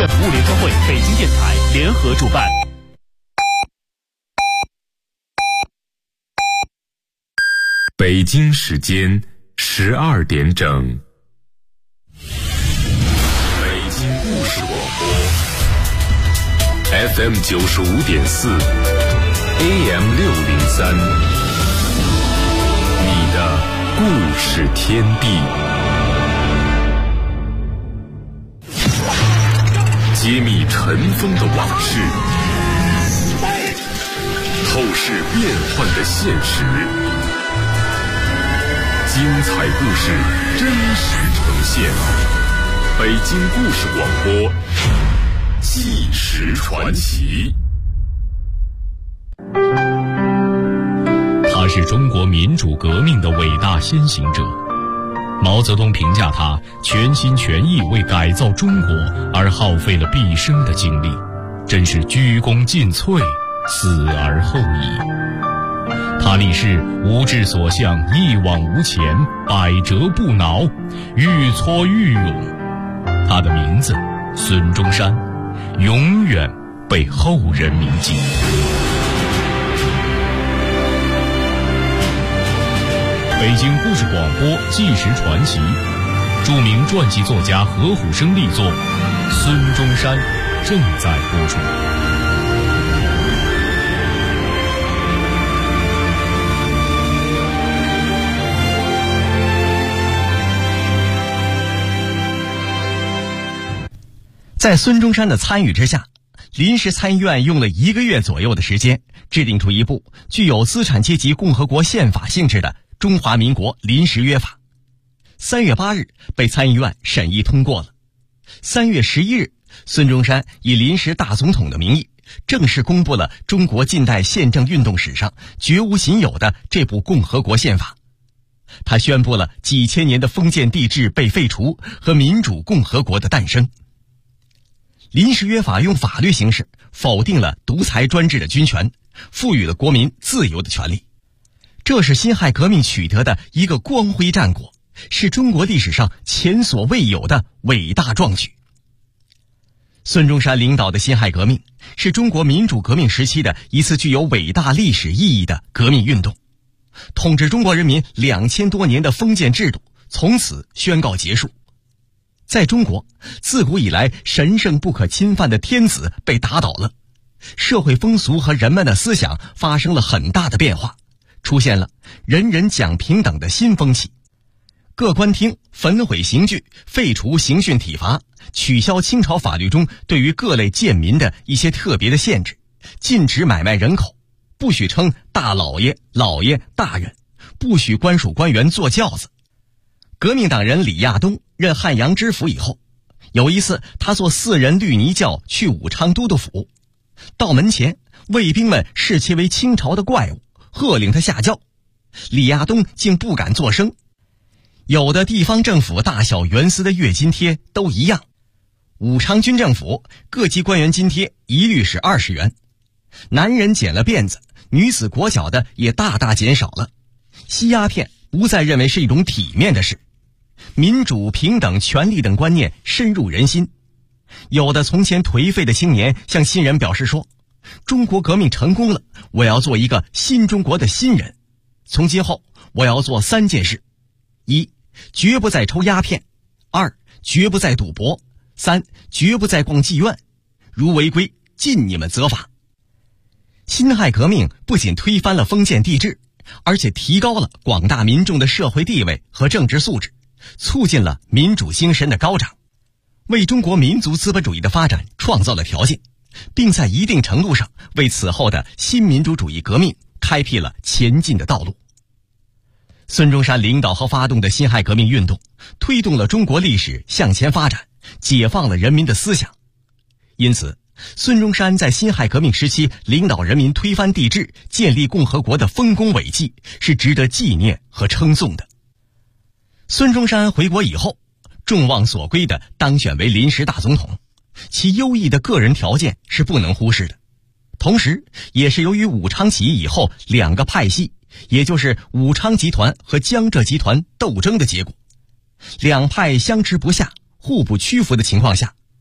乐服务联合会、北京电台联合主办。 北京时间12点整。北京故事广播 FM 95.4 AM 603，你的故事天地。揭秘尘封的往事，透视变幻的现实，精彩故事真实呈现。北京故事广播，纪实传奇。 他是中国民主革命的伟大先行者。毛泽东评价他全心全意为改造中国而耗费了毕生的精力，真是鞠躬尽瘁，死而后已。他立誓无志所向，一往无前，百折不挠，愈挫愈勇。他的名字孙中山，永远被后人铭记。北京故事广播纪实传奇，著名传记作家何虎生力作《孙中山》正在播出。 在孙中山的参与之下，临时参议院用了1个月左右的时间，制定出一部具有资产阶级共和国宪法性质的中华民国临时约法。3月8日被参议院审议通过了。3月11日，孙中山以临时大总统的名义，正式公布了中国近代宪政运动史上绝无仅有的这部共和国宪法。他宣布了几千年的封建帝制被废除和民主共和国的诞生。临时约法用法律形式否定了独裁专制的军权，赋予了国民自由的权利。这是辛亥革命取得的一个光辉战果，是中国历史上前所未有的伟大壮举。孙中山领导的辛亥革命是中国民主革命时期的一次具有伟大历史意义的革命运动，统治中国人民2000多年的封建制度从此宣告结束。在中国，自古以来神圣不可侵犯的天子被打倒了，社会风俗和人们的思想发生了很大的变化，出现了人人讲平等的新风气。各官厅焚毁刑具，废除刑讯体罚，取消清朝法律中对于各类贱民的一些特别的限制，禁止买卖人口，不许称大老爷、老爷、大人，不许官属官员坐轿子。革命党人李亚东任汉阳知府以后，有一次他坐4人绿泥轿去武昌都督府，到门前，卫兵们视其为清朝的怪物，喝令他下轿。李亚东竟不敢作声。有的地方政府大小员司的月津贴都一样，武昌军政府各级官员津贴一律是20元，男人剪了辫子，女子裹脚的也大大减少了，吸鸦片不再认为是一种体面的事，民主、平等、权利等观念深入人心。有的从前颓废的青年向新人表示说，中国革命成功了，我要做一个新中国的新人，从今后我要做3件事： 1. 绝不再抽鸦片； 2. 绝不再赌博； 3. 绝不再逛妓院，如违规尽你们责罚。辛亥革命不仅推翻了封建帝制，而且提高了广大民众的社会地位和政治素质，促进了民主精神的高涨，为中国民族资本主义的发展创造了条件，并在一定程度上为此后的新民主主义革命开辟了前进的道路。孙中山领导和发动的辛亥革命运动，推动了中国历史向前发展，解放了人民的思想。因此，孙中山在辛亥革命时期领导人民推翻帝制、建立共和国的丰功伟绩，是值得纪念和称颂的。孙中山回国以后，众望所归地当选为临时大总统，其优异的个人条件是不能忽视的。同时，也是由于武昌起义以后2个派系，也就是武昌集团和江浙集团斗争的结果，两派相持不下，互不屈服的情况下，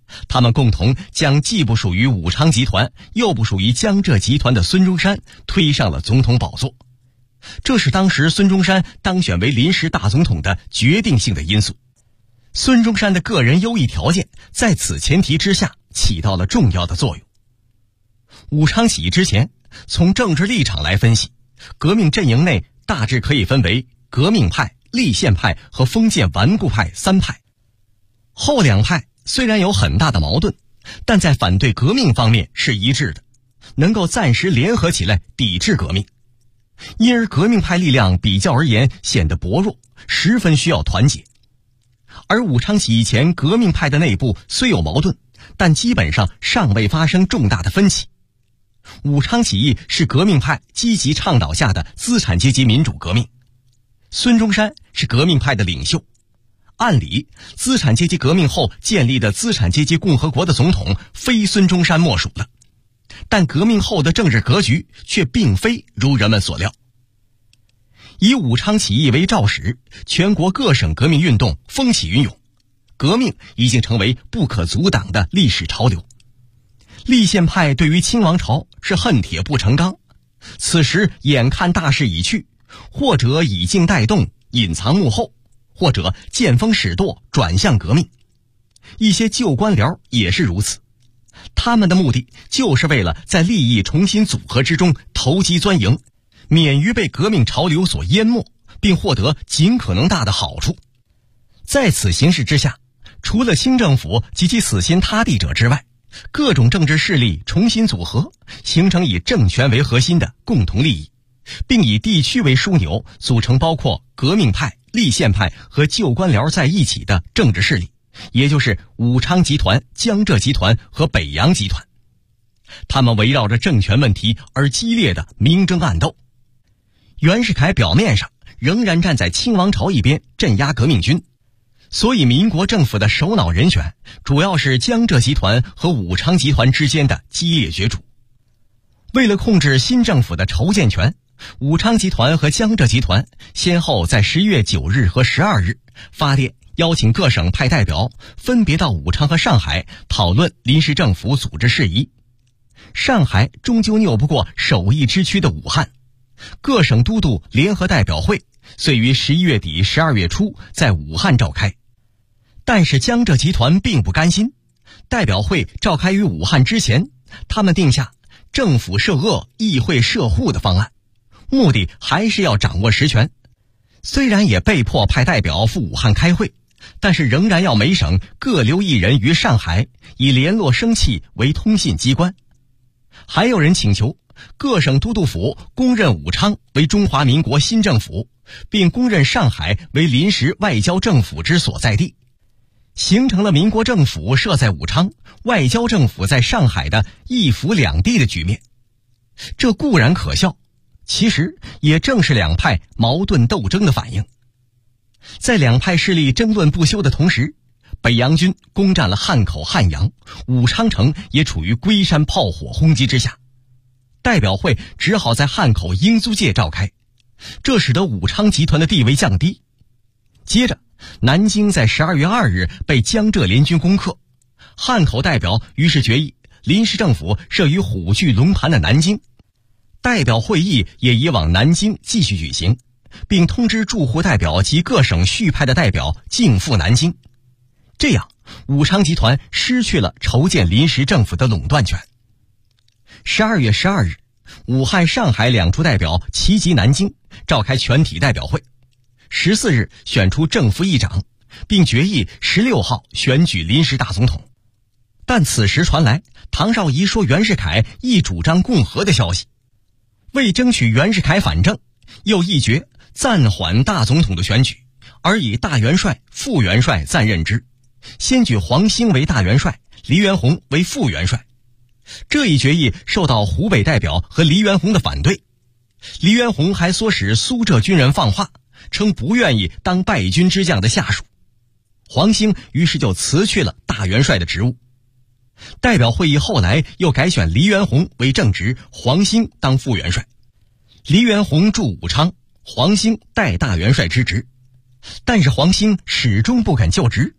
他们共同将既不属于武昌集团又不属于江浙集团的孙中山推上了总统宝座。这是当时孙中山当选为临时大总统的决定性的因素。孙中山的个人优异条件在此前提之下起到了重要的作用。武昌起义之前，从政治立场来分析，革命阵营内大致可以分为革命派、立宪派和封建顽固派三派。后两派虽然有很大的矛盾，但在反对革命方面是一致的，能够暂时联合起来抵制革命。因而革命派力量比较而言显得薄弱，十分需要团结。而武昌起义前革命派的内部虽有矛盾，但基本上尚未发生重大的分歧。武昌起义是革命派积极倡导下的资产阶级民主革命，孙中山是革命派的领袖。按理，资产阶级革命后建立的资产阶级共和国的总统非孙中山莫属了。但革命后的政治格局却并非如人们所料。以武昌起义为肇始，全国各省革命运动风起云涌，革命已经成为不可阻挡的历史潮流。立宪派对于清王朝是恨铁不成钢，此时眼看大势已去，或者以静带动，隐藏幕后，或者见风使舵，转向革命。一些旧官僚也是如此，他们的目的就是为了在利益重新组合之中投机钻营，免于被革命潮流所淹没，并获得尽可能大的好处。在此形势之下，除了清政府及其死心塌地者之外，各种政治势力重新组合，形成以政权为核心的共同利益，并以地区为枢纽，组成包括革命派、立宪派和旧官僚在一起的政治势力，也就是武昌集团、江浙集团和北洋集团。他们围绕着政权问题而激烈的明争暗斗。袁世凯表面上仍然站在清王朝一边镇压革命军，所以民国政府的首脑人选主要是江浙集团和武昌集团之间的激烈角逐。为了控制新政府的筹建权，武昌集团和江浙集团先后在11月9日和12日发电邀请各省派代表分别到武昌和上海讨论临时政府组织事宜。上海终究拗不过首义之区的武汉，各省都督联合代表会遂于11月底12月初在武汉召开。但是江浙集团并不甘心，代表会召开于武汉之前，他们定下政府设鄂，议会设沪的方案，目的还是要掌握实权。虽然也被迫派代表赴武汉开会，但是仍然要每省各留一人于上海，以联络生气为通信机关。还有人请求各省都督府公认武昌为中华民国新政府，并公认上海为临时外交政府之所在地，形成了民国政府设在武昌，外交政府在上海的一府两地的局面。这固然可笑，其实也正是两派矛盾斗争的反应。在两派势力争论不休的同时，北洋军攻占了汉口、汉阳，武昌城也处于龟山炮火轰击之下。代表会只好在汉口英租界召开，这使得武昌集团的地位降低。接着，南京在12月2日被江浙联军攻克，汉口代表于是决议临时政府设于虎踞龙盘的南京，代表会议也移往南京继续举行，并通知驻沪代表及各省续派的代表径赴南京。这样，武昌集团失去了筹建临时政府的垄断权。12月12日，武汉、上海两处代表齐集南京，召开全体代表会。14日选出正副议长，并决议16号选举临时大总统。但此时传来唐绍仪说袁世凯亦主张共和的消息。为争取袁世凯反正，又议决暂缓大总统的选举，而以大元帅、副元帅暂任之，先举黄兴为大元帅，黎元洪为副元帅。这一决议受到湖北代表和黎元洪的反对。黎元洪还唆使苏浙军人放话，称不愿意当败军之将的下属。黄兴于是就辞去了大元帅的职务。代表会议后来又改选黎元洪为正职，黄兴当副元帅。黎元洪驻武昌，黄兴代大元帅之职。但是黄兴始终不肯就职。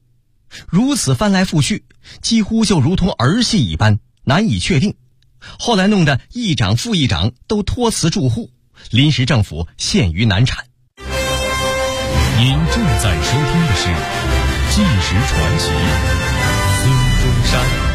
如此翻来覆去，几乎就如同儿戏一般，难以确定。后来弄得议长、副议长都托辞驻沪，临时政府陷于难产。 您正在收听的是《纪实传奇》，孙中山。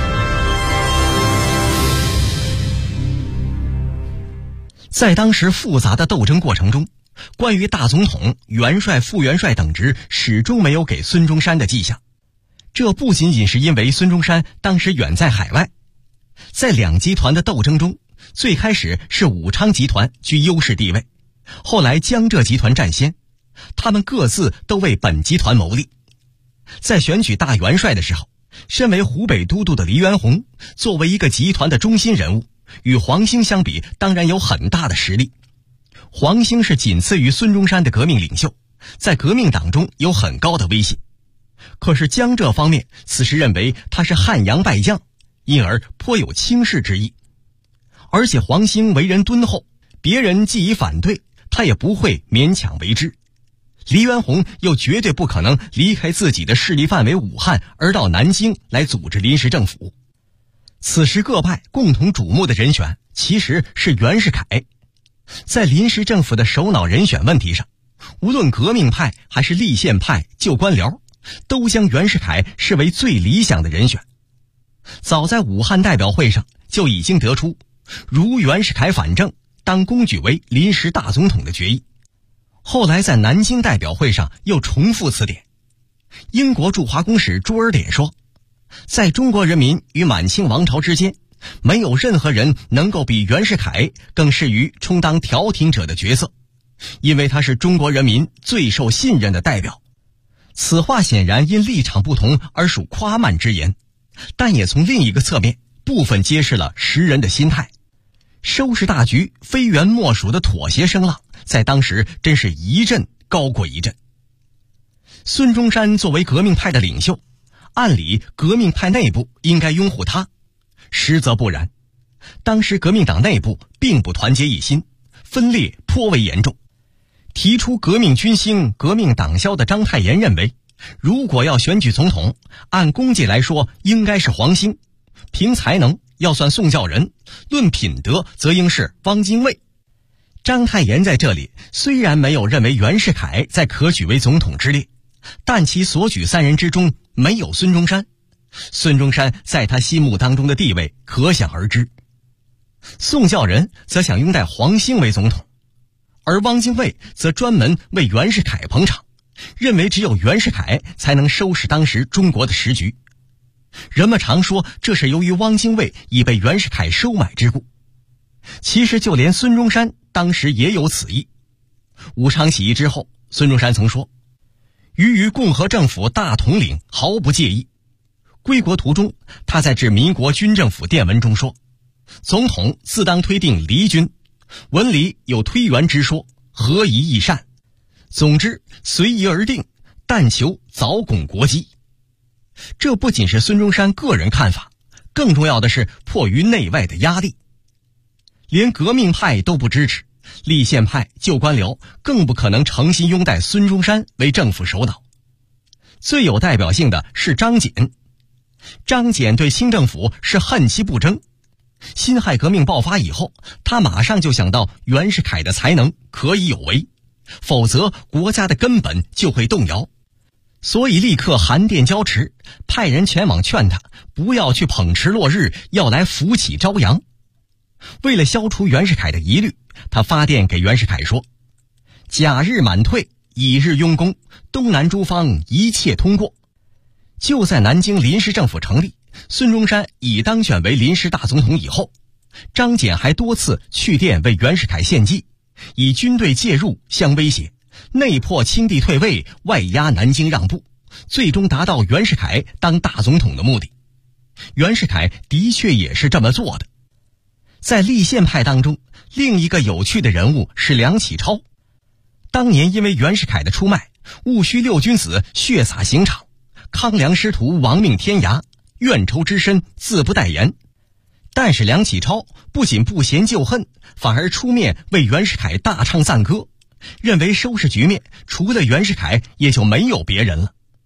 在当时复杂的斗争过程中，关于大总统、元帅、副元帅等职始终没有给孙中山的迹象。这不仅仅是因为孙中山当时远在海外，在两集团的斗争中，最开始是武昌集团居优势地位，后来江浙集团占先，他们各自都为本集团谋利。在选举大元帅的时候，身为湖北都督的黎元洪作为一个集团的中心人物，与黄兴相比当然有很大的实力。黄兴是仅次于孙中山的革命领袖，在革命党中有很高的威信。可是江浙方面此时认为他是汉阳败将，因而颇有轻视之意。而且黄兴为人敦厚，别人既已反对，他也不会勉强为之。黎元洪又绝对不可能离开自己的势力范围武汉而到南京来组织临时政府。此时各派共同瞩目的人选其实是袁世凯。在临时政府的首脑人选问题上，无论革命派还是立宪派旧官僚，都将袁世凯视为最理想的人选。早在武汉代表会上就已经得出如袁世凯反正，当公举为临时大总统的决议。后来在南京代表会上又重复此点。英国驻华公使朱尔典说，在中国人民与满清王朝之间，没有任何人能够比袁世凯更适于充当调停者的角色，因为他是中国人民最受信任的代表。此话显然因立场不同而属夸慢之言，但也从另一个侧面部分揭示了时人的心态。收拾大局非袁莫属的妥协声浪，在当时真是一阵高过一阵。孙中山作为革命派的领袖，按理革命派内部应该拥护他，实则不然。当时革命党内部并不团结一心，分裂颇为严重。提出革命军兴、革命党消的章太炎认为，如果要选举总统，按功绩来说应该是黄兴，凭才能要算宋教仁，论品德则应是汪精卫。章太炎在这里虽然没有认为袁世凯在可举为总统之列，但其所举三人之中没有孙中山。孙中山在他心目当中的地位可想而知。宋教仁则想拥戴黄兴为总统，而汪精卫则专门为袁世凯捧场，认为只有袁世凯才能收拾当时中国的时局。人们常说这是由于汪精卫已被袁世凯收买之故，其实就连孙中山当时也有此意。武昌起义之后，孙中山曾说，于共和政府大统领毫不介意。归国途中，他在致民国军政府电文中说，总统自当推定黎军，文里有推袁之说，何宜益善。总之随宜而定，但求早巩国基。这不仅是孙中山个人看法，更重要的是迫于内外的压力。连革命派都不支持，立宪派旧官僚更不可能诚心拥戴孙中山为政府首脑。最有代表性的是张謇。张謇对清政府是恨其不争。辛亥革命爆发以后，他马上就想到袁世凯的才能可以有为，否则国家的根本就会动摇。所以立刻函电交持，派人前往劝他不要去捧池落日，要来扶起朝阳。为了消除袁世凯的疑虑，他发电给袁世凯说，甲日满退，乙日雍功，东南诸方一切通过。就在南京临时政府成立，孙中山已当选为临时大总统以后，张謇还多次去电为袁世凯献计，以军队介入相威胁，内迫清帝退位，外压南京让步，最终达到袁世凯当大总统的目的。袁世凯的确也是这么做的。在立宪派当中，另一个有趣的人物是梁启超。当年因为袁世凯的出卖，戊戌六君子血洒刑场，康梁师徒亡命天涯，怨仇之深自不待言。但是梁启超不仅不嫌旧恨，反而出面为袁世凯大唱赞歌，认为收拾局面除了袁世凯也就没有别人了。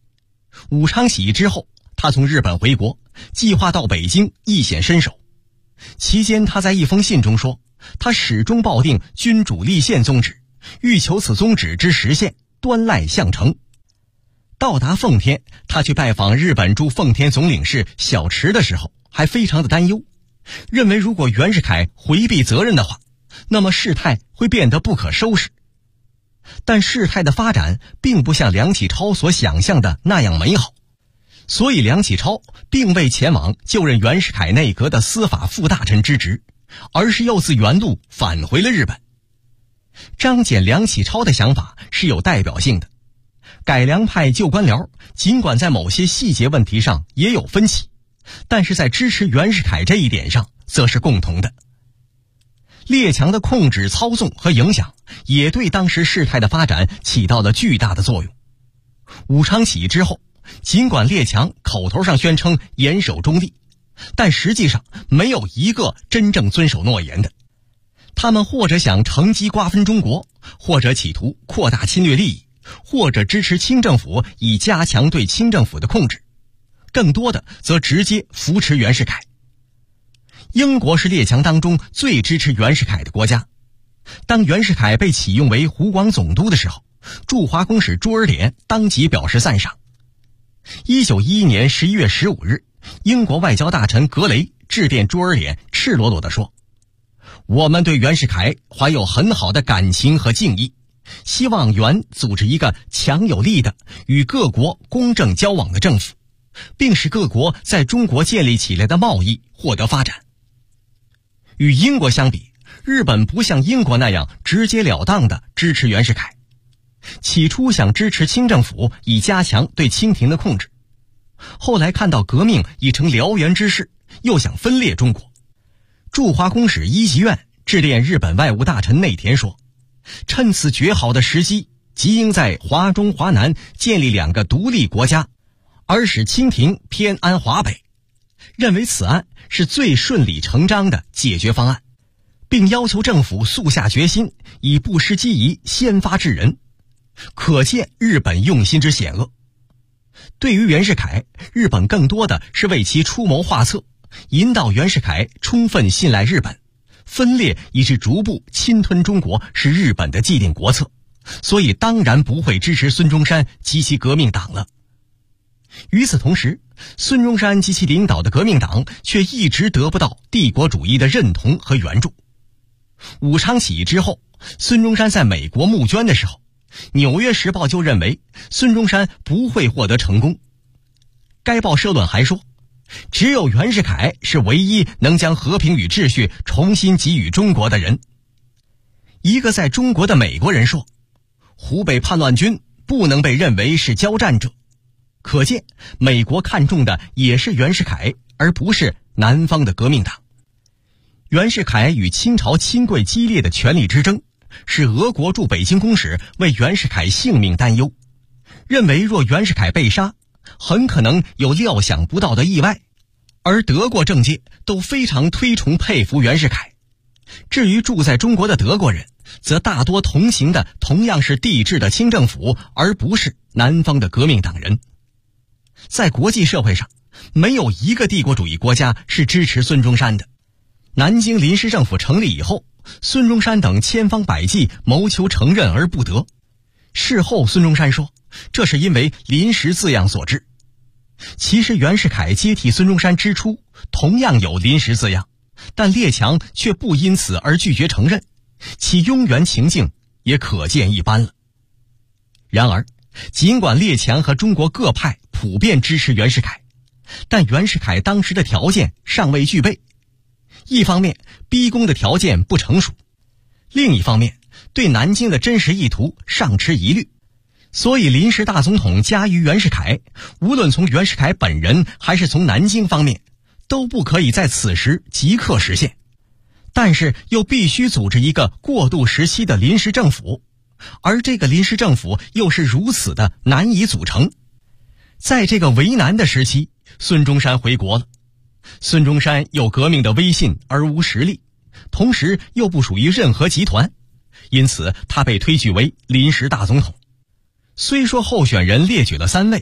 武昌起义之后，他从日本回国，计划到北京一显身手。期间他在一封信中说，他始终抱定君主立宪宗旨，欲求此宗旨之实现，端赖项成。到达奉天，他去拜访日本驻奉天总领事小池的时候，还非常的担忧，认为如果袁世凯回避责任的话，那么事态会变得不可收拾。但事态的发展并不像梁启超所想象的那样美好，所以梁启超并未前往就任袁世凯内阁的司法副大臣之职，而是又自原路返回了日本。彰显梁启超的想法是有代表性的，改良派旧官僚尽管在某些细节问题上也有分歧，但是在支持袁世凯这一点上则是共同的。列强的控制、操纵和影响也对当时事态的发展起到了巨大的作用。武昌起义之后，尽管列强口头上宣称严守中立，但实际上没有一个真正遵守诺言的。他们或者想乘机瓜分中国，或者企图扩大侵略利益，或者支持清政府以加强对清政府的控制，更多的则直接扶持袁世凯。英国是列强当中最支持袁世凯的国家。当袁世凯被启用为湖广总督的时候，驻华公使朱尔典当即表示赞赏。1911年11月15日，英国外交大臣格雷致电朱尔典，赤裸裸地说，我们对袁世凯怀有很好的感情和敬意，希望袁组织一个强有力的与各国公正交往的政府，并使各国在中国建立起来的贸易获得发展。与英国相比，日本不像英国那样直截了当地支持袁世凯。起初想支持清政府以加强对清廷的控制，后来看到革命已成燎原之势，又想分裂中国。驻华公使伊集院致电日本外务大臣内田说，趁此绝好的时机，即应在华中华南建立两个独立国家，而使清廷偏安华北，认为此案是最顺理成章的解决方案，并要求政府速下决心，以不失机宜先发制人，可见日本用心之险恶。对于袁世凯，日本更多的是为其出谋划策，引导袁世凯充分信赖日本，分裂以致逐步侵吞中国是日本的既定国策，所以当然不会支持孙中山及其革命党了。与此同时，孙中山及其领导的革命党却一直得不到帝国主义的认同和援助。武昌起义之后，孙中山在美国募捐的时候，纽约时报就认为孙中山不会获得成功。该报社论还说，只有袁世凯是唯一能将和平与秩序重新给予中国的人。一个在中国的美国人说，湖北叛乱军不能被认为是交战者，可见美国看重的也是袁世凯，而不是南方的革命党。袁世凯与清朝亲贵激烈的权力之争，使俄国驻北京公使为袁世凯性命担忧，认为若袁世凯被杀，很可能有料想不到的意外，而德国政界都非常推崇佩服袁世凯。至于住在中国的德国人，则大多同情的同样是帝制的清政府，而不是南方的革命党人。在国际社会上，没有一个帝国主义国家是支持孙中山的。南京临时政府成立以后，孙中山等千方百计谋求承认而不得。事后孙中山说，这是因为临时字样所致。其实袁世凯接替孙中山之初同样有临时字样，但列强却不因此而拒绝承认，其拥袁情境也可见一斑了。然而尽管列强和中国各派普遍支持袁世凯，但袁世凯当时的条件尚未具备。一方面逼宫的条件不成熟，另一方面对南京的真实意图尚持疑虑，所以临时大总统加于袁世凯，无论从袁世凯本人还是从南京方面，都不可以在此时即刻实现，但是又必须组织一个过渡时期的临时政府，而这个临时政府又是如此的难以组成。在这个为难的时期，孙中山回国了。孙中山有革命的威信而无实力，同时又不属于任何集团，因此他被推举为临时大总统。虽说候选人列举了3位，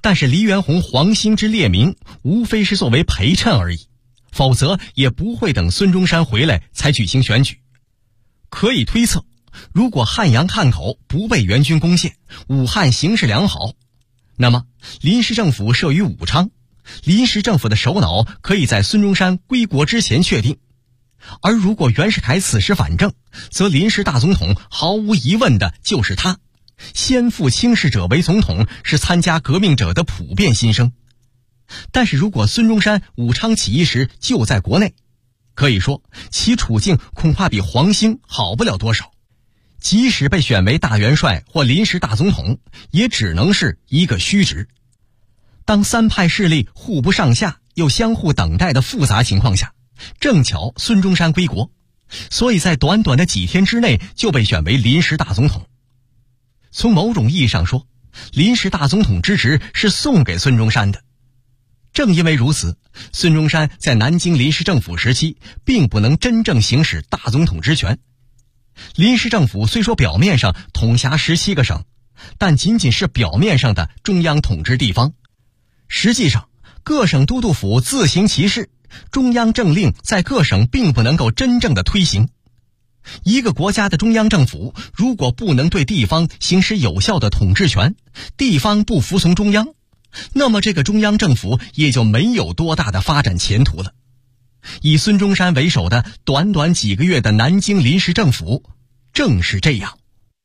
但是黎元洪黄兴之列名，无非是作为陪衬而已，否则也不会等孙中山回来才举行选举。可以推测，如果汉阳汉口不被援军攻陷，武汉形势良好，那么临时政府设于武昌，临时政府的首脑可以在孙中山归国之前确定。而如果袁世凯此时反正，则临时大总统毫无疑问的就是他。先父轻视者为总统是参加革命者的普遍心声。但是如果孙中山武昌起义时就在国内，可以说其处境恐怕比黄兴好不了多少。即使被选为大元帅或临时大总统，也只能是一个虚职。当三派势力互不上下又相互等待的复杂情况下，正巧孙中山归国，所以在短短的几天之内就被选为临时大总统。从某种意义上说，临时大总统之职是送给孙中山的。正因为如此，孙中山在南京临时政府时期并不能真正行使大总统之权。临时政府虽说表面上统辖17个省，但仅仅是表面上的中央统治地方。实际上，各省都督府自行其事，中央政令在各省并不能够真正的推行。一个国家的中央政府如果不能对地方行使有效的统治权，地方不服从中央，那么这个中央政府也就没有多大的发展前途了。以孙中山为首的短短几个月的南京临时政府正是这样。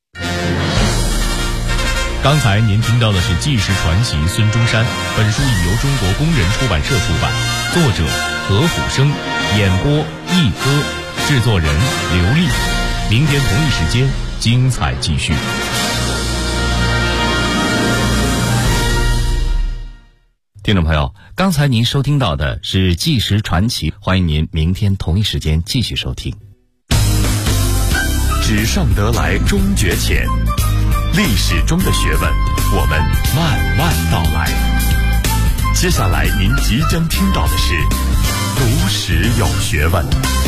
刚才您听到的是纪实传奇孙中山，本书已由中国工人出版社出版，作者何虎生，演播一歌，制作人刘丽。明天同一时间精彩继续。听众朋友，刚才您收听到的是纪实传奇，欢迎您明天同一时间继续收听。 纸上得来终觉浅，历史中的学问，我们慢慢道来。接下来您即将听到的是读史有学问。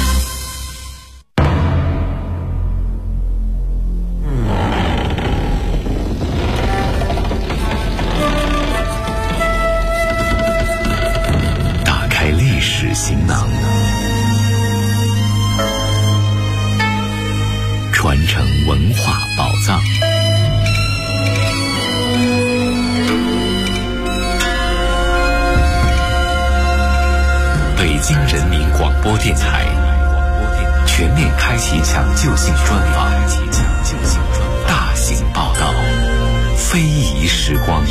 打开历史行囊，传承文化宝藏。北京人民广播电台全面开启抢救性专访，大型报道，非遗时光。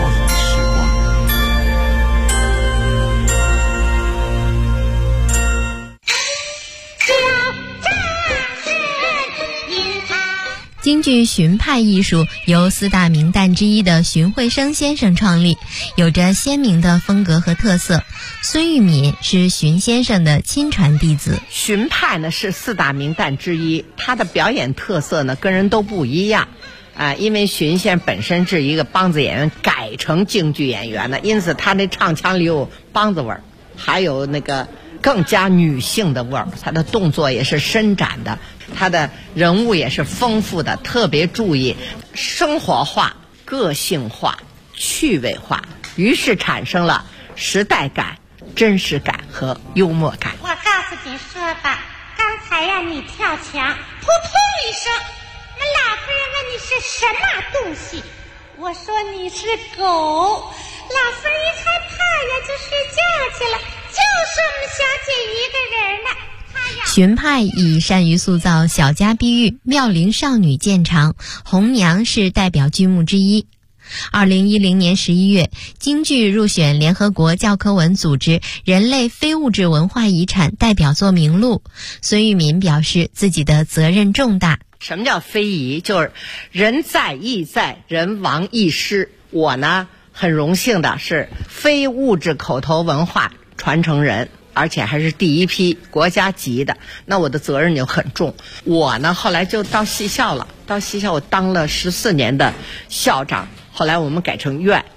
京剧荀派艺术由4大名旦之一的荀慧生先生创立，有着鲜明的风格和特色。孙玉敏是荀先生的亲传弟子。 荀派呢是4大名旦之一，他的表演特色呢跟人都不一样因为荀先生本身是一个梆子演员改成京剧演员的，因此他那唱腔里有梆子味儿，还有那个更加女性的味儿，他的动作也是伸展的，他的人物也是丰富的，特别注意生活化、个性化、趣味化，于是产生了时代感、真实感和幽默感。 我告诉你说吧，刚才呀你跳墙，扑通一声，那老夫人问你是什么东西，我说你是狗，老夫人一害怕呀就睡觉去了，就是我们小姐一个人呢。 荀派以善于塑造小家碧玉、妙龄少女见长，红娘是代表剧目之一。2010年11月，京剧入选联合国教科文组织人类非物质文化遗产代表作名录。孙玉敏表示自己的责任重大。 什么叫非遗？就是人在亦在，人亡亦失。我呢很荣幸的是非物质口头文化传承人，而且还是第一批国家级的，那我的责任就很重。我呢后来就到戏校了，到戏校我当了14年的校长，后来我们改成院，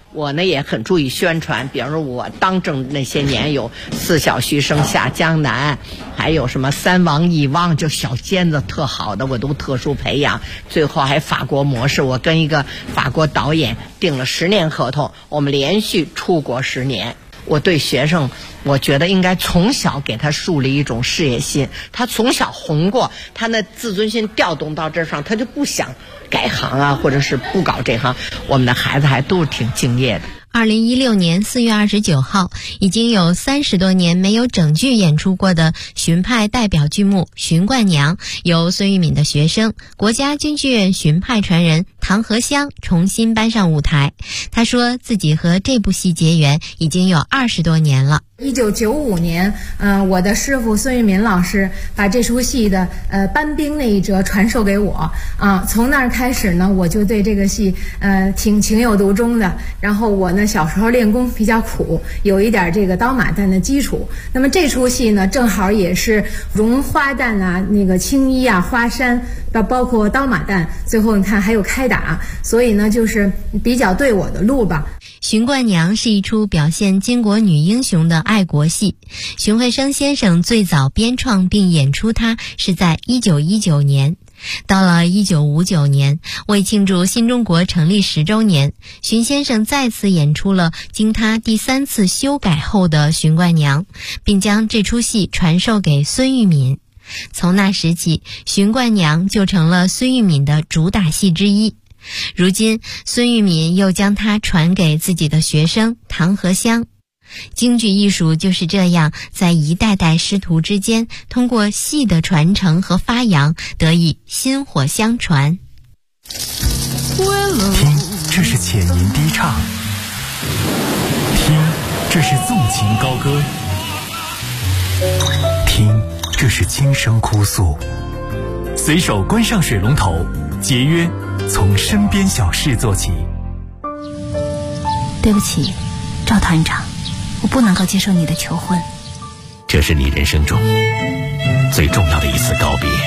我呢也很注意宣传，比方说我当政那些年有四小须生下江南，还有什么三王一汪，就小尖子特好的我都特殊培养，最后还法国模式，我跟一个法国导演订了10年合同，我们连续出国10年。我对学生，我觉得应该从小给他树立一种事业心，他从小红过，他那自尊心调动到这上，他就不想改行啊，或者是不搞这行。我们的孩子还都是挺敬业的。 2016年4月29号，已经有30多年没有整剧演出过的荀派代表剧目《荀冠娘》，由孙玉敏的学生、国家京剧院荀派传人唐和香重新搬上舞台。他说自己和这部戏结缘已经有20多年了。 1995年，我的师傅孙玉敏老师把这出戏的班兵那一折传授给我啊，从那儿开始呢，我就对这个戏挺情有独钟的。然后我呢小时候练功比较苦，有一点这个刀马旦的基础。那么这出戏呢，正好也是绒花旦啊、那个青衣啊、花衫，包括刀马旦，最后你看还有开打，所以呢就是比较对我的路吧。 荀冠娘是一出表现巾帼女英雄的爱国戏，荀慧生先生最早编创并演出它是在1919年。到了1959年，为庆祝新中国成立10周年，荀先生再次演出了经他第3次修改后的荀冠娘，并将这出戏传授给孙玉敏。从那时起，荀冠娘就成了孙玉敏的主打戏之一。如今孙玉敏又将它传给自己的学生唐和香。京剧艺术就是这样在一代代师徒之间，通过戏的传承和发扬，得以薪火相传。 听，这是浅吟低唱；听，这是纵情高歌；听，这是轻声哭诉。随手关上水龙头，节约从身边小事做起。 对不起，赵团长，我不能够接受你的求婚。 这是你人生中最重要的一次告别，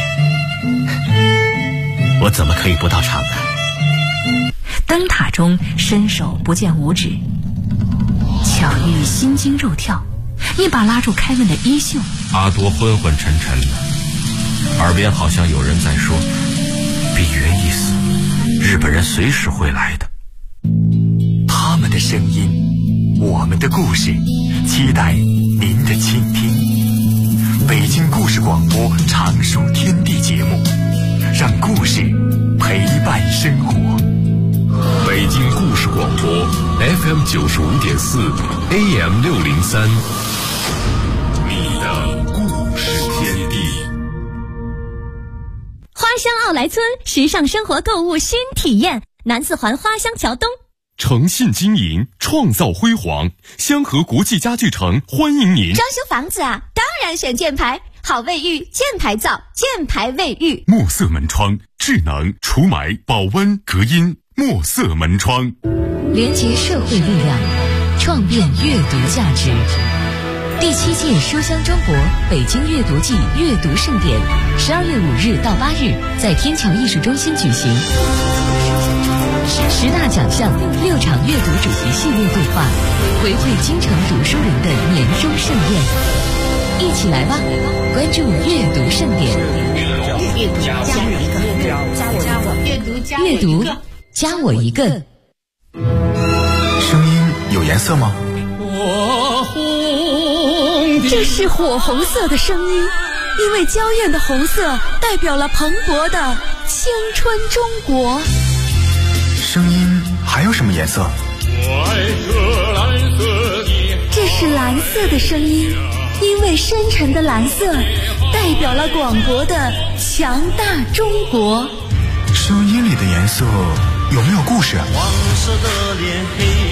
我怎么可以不到场呢？ 灯塔中伸手不见五指，巧遇心惊肉跳，一把拉住开门的衣袖。 阿多昏昏沉沉的，耳边好像有人在说：比原一死，日本人随时会来的。 他们的声音，我们的故事，期待您的倾听。北京故事广播常书天地节目，让故事陪伴生活。 北京故事广播 FM 95.4 AM 603，你的故事天地。 花乡奥莱村时尚生活购物新体验，南四环花乡桥东。 诚信经营，创造辉煌，香河国际家具城欢迎您。 装修房子啊，当然选箭牌，好卫浴，箭牌造，箭牌卫浴。 墨色门窗，智能除霾、保温、隔音，墨色门窗。 连结社会力量，创变阅读价值。第7届书香中国北京阅读季阅读盛典，12月5日到8日在天桥艺术中心举行。10大奖项，6场阅读主题系列对话，回馈京城读书人的年终盛宴。一起来吧，关注阅读盛典。阅读加我一个。 声音有颜色吗？ 这是火红色的声音，因为娇艳的红色代表了蓬勃的青春中国。 声音还有什么颜色？ 这是蓝色的声音，因为深沉的蓝色代表了广博的强大中国。 声音里的颜色有没有故事？